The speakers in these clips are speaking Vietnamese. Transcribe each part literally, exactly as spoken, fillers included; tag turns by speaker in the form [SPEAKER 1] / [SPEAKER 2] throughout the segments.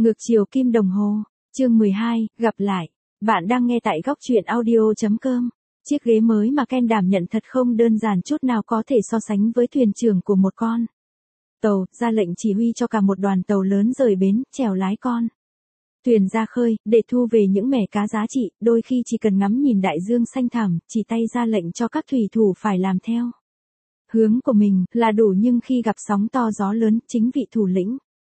[SPEAKER 1] Ngược chiều kim đồng hồ, chương mười hai, gặp lại. Bạn đang nghe tại góc truyện audio.com. Chiếc ghế mới mà Ken đảm nhận thật không đơn giản chút nào, có thể so sánh với thuyền trưởng của một con tàu, ra lệnh chỉ huy cho cả một đoàn tàu lớn rời bến, chèo lái con thuyền ra khơi, để thu về những mẻ cá giá trị, đôi khi chỉ cần ngắm nhìn đại dương xanh thẳm, chỉ tay ra lệnh cho các thủy thủ phải làm theo hướng của mình là đủ, nhưng khi gặp sóng to gió lớn, chính vị thủ lĩnh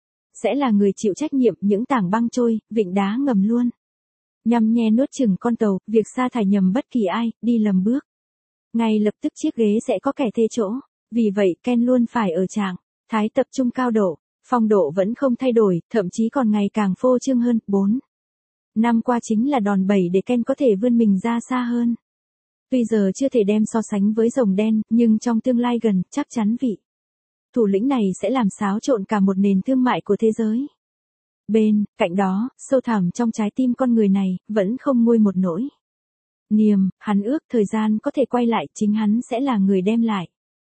[SPEAKER 1] sẽ là người chịu trách nhiệm những tảng băng trôi, vịnh đá ngầm luôn. Nhằm nhe nuốt chửng con tàu, việc sa thải nhầm bất kỳ ai, đi lầm bước, ngay lập tức chiếc ghế sẽ có kẻ thê chỗ. Vì vậy Ken luôn phải ở trạng thái tập trung cao độ, phong độ vẫn không thay đổi, thậm chí còn ngày càng phô trương hơn. Bốn năm qua chính là đòn bẩy để Ken có thể vươn mình ra xa hơn. Tuy giờ chưa thể đem so sánh với rồng đen, nhưng trong tương lai gần, chắc chắn vị thủ lĩnh này sẽ làm xáo trộn cả một nền thương mại của thế giới. Bên cạnh đó, sâu thẳm trong trái tim con người này, vẫn không nguôi một nỗi niềm, hắn ước thời gian có thể quay lại, chính hắn sẽ là người đem lại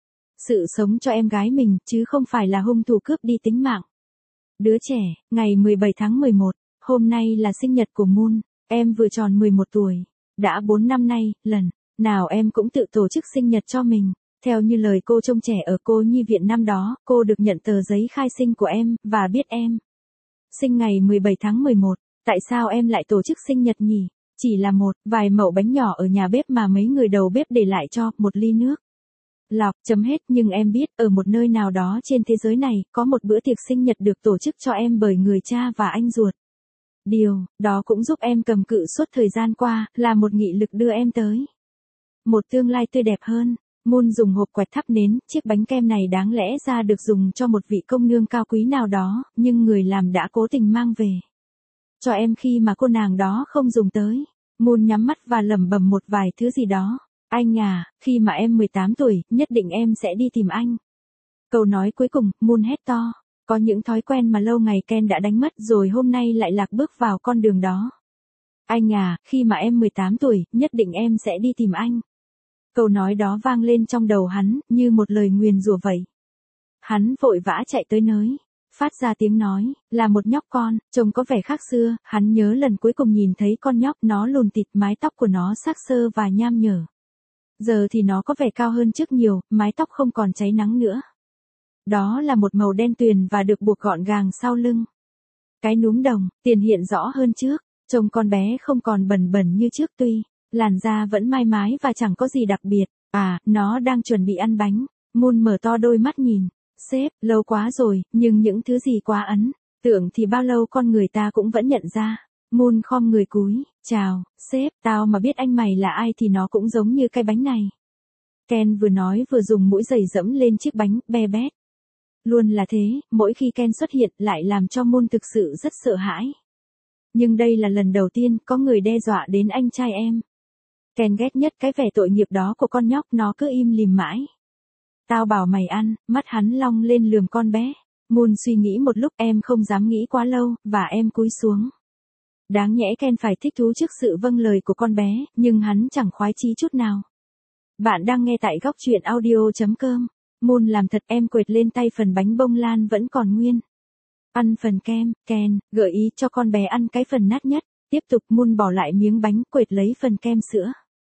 [SPEAKER 1] sự sống cho em gái mình, chứ không phải là hung thủ cướp đi tính mạng đứa trẻ. Ngày mười bảy tháng mười một, hôm nay là sinh nhật của Moon, em vừa tròn mười một tuổi. Đã bốn năm nay, lần nào em cũng tự tổ chức sinh nhật cho mình. Theo như lời cô trông trẻ ở cô nhi viện năm đó, cô được nhận tờ giấy khai sinh của em, và biết em sinh ngày mười bảy tháng mười một. Tại sao em lại tổ chức sinh nhật nhỉ? Chỉ là một vài mẩu bánh nhỏ ở nhà bếp mà mấy người đầu bếp để lại cho, một ly nước lọc, chấm hết. Nhưng em biết, ở một nơi nào đó trên thế giới này, có một bữa tiệc sinh nhật được tổ chức cho em bởi người cha và anh ruột. Điều đó cũng giúp em cầm cự suốt thời gian qua, là một nghị lực đưa em tới một tương lai tươi đẹp hơn. Moon dùng hộp quẹt thắp nến, chiếc bánh kem này đáng lẽ ra được dùng cho một vị công nương cao quý nào đó, nhưng người làm đã cố tình mang về cho em khi mà cô nàng đó không dùng tới. Moon nhắm mắt và lẩm bẩm một vài thứ gì đó. Anh à, khi mà em mười tám tuổi, nhất định em sẽ đi tìm anh. Câu nói cuối cùng, Moon hét to. Có những thói quen mà lâu ngày Ken đã đánh mất, rồi hôm nay lại lạc bước vào con đường đó. Anh à, khi mà em mười tám tuổi, nhất định em sẽ đi tìm anh. Câu nói đó vang lên trong đầu hắn, như một lời nguyền rủa vậy. Hắn vội vã chạy tới nơi phát ra tiếng nói, là một nhóc con, trông có vẻ khác xưa. Hắn nhớ lần cuối cùng nhìn thấy con nhóc, nó lùn tịt, mái tóc của nó xác xơ và nham nhở. Giờ thì nó có vẻ cao hơn trước nhiều, mái tóc không còn cháy nắng nữa. Đó là một màu đen tuyền và được buộc gọn gàng sau lưng. Cái núm đồng tiền hiện rõ hơn trước, trông con bé không còn bẩn bẩn như trước, tuy làn da vẫn mai mái và chẳng có gì đặc biệt. À, nó đang chuẩn bị ăn bánh. Moon mở to đôi mắt nhìn. Sếp, lâu quá rồi, nhưng những thứ gì quá ấn tượng thì bao lâu con người ta cũng vẫn nhận ra. Moon khom người cúi. Chào, sếp, tao mà biết anh mày là ai thì nó cũng giống như cái bánh này. Ken vừa nói vừa dùng mũi giày dẫm lên chiếc bánh, be bét. Luôn là thế, mỗi khi Ken xuất hiện lại làm cho Moon thực sự rất sợ hãi. Nhưng đây là lần đầu tiên có người đe dọa đến anh trai em. Ken ghét nhất cái vẻ tội nghiệp đó của con nhóc, nó cứ im lìm mãi. Tao bảo mày ăn, mắt hắn long lên lườm con bé. Moon suy nghĩ một lúc, em không dám nghĩ quá lâu, và em cúi xuống. Đáng nhẽ Ken phải thích thú trước sự vâng lời của con bé, nhưng hắn chẳng khoái chí chút nào. Bạn đang nghe tại góc truyện audio.com. Moon làm thật, em quệt lên tay phần bánh bông lan vẫn còn nguyên. Ăn phần kem, Ken gợi ý cho con bé ăn cái phần nát nhất. Tiếp tục. Moon bỏ lại miếng bánh, quệt lấy phần kem sữa.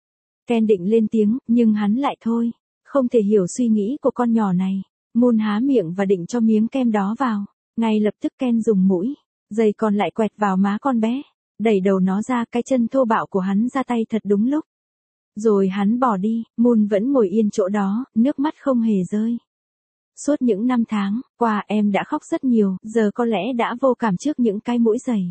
[SPEAKER 1] Ken định lên tiếng, nhưng hắn lại thôi. Không thể hiểu suy nghĩ của con nhỏ này. Moon há miệng và định cho miếng kem đó vào. Ngay lập tức Ken dùng mũi giày còn lại quẹt vào má con bé, đẩy đầu nó ra. Cái chân thô bạo của hắn ra tay thật đúng lúc. Rồi hắn bỏ đi. Moon vẫn ngồi yên chỗ đó, nước mắt không hề rơi. Suốt những năm tháng qua em đã khóc rất nhiều, giờ có lẽ đã vô cảm trước những cái mũi giày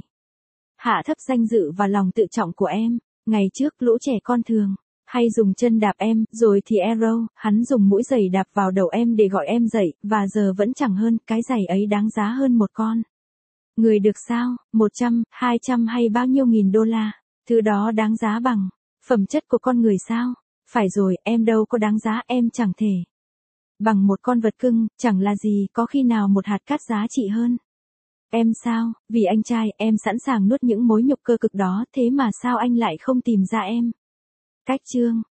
[SPEAKER 1] hạ thấp danh dự và lòng tự trọng của em. Ngày trước lũ trẻ con thường hay dùng chân đạp em, rồi thì Arrow, hắn dùng mũi giày đạp vào đầu em để gọi em dậy, và giờ vẫn chẳng hơn. Cái giày ấy đáng giá hơn một con người được sao? Một trăm, hai trăm hay bao nhiêu nghìn đô la? Thứ đó đáng giá bằng phẩm chất của con người sao? Phải rồi, em đâu có đáng giá, em chẳng thể bằng một con vật cưng, chẳng là gì. Có khi nào một hạt cát giá trị hơn em sao? Vì anh trai, em sẵn sàng nuốt những mối nhục cơ cực đó, thế mà sao anh lại không tìm ra em cách chương